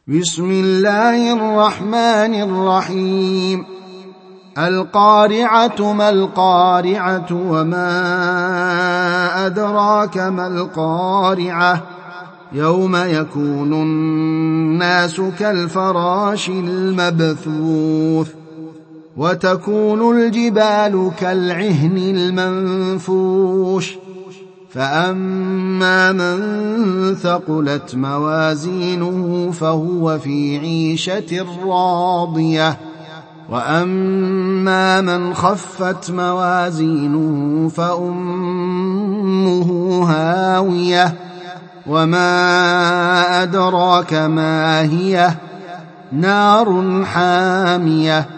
بسم الله الرحمن الرحيم. القارعة ما القارعة وما أدراك ما القارعة يوم يكون الناس كالفراش المبثوث وتكون الجبال كالعهن المنفوش فأما من ثقلت موازينه فهو في عيشة راضية وأما من خفت موازينه فأمه هاوية وما أدراك ما هي نار حامية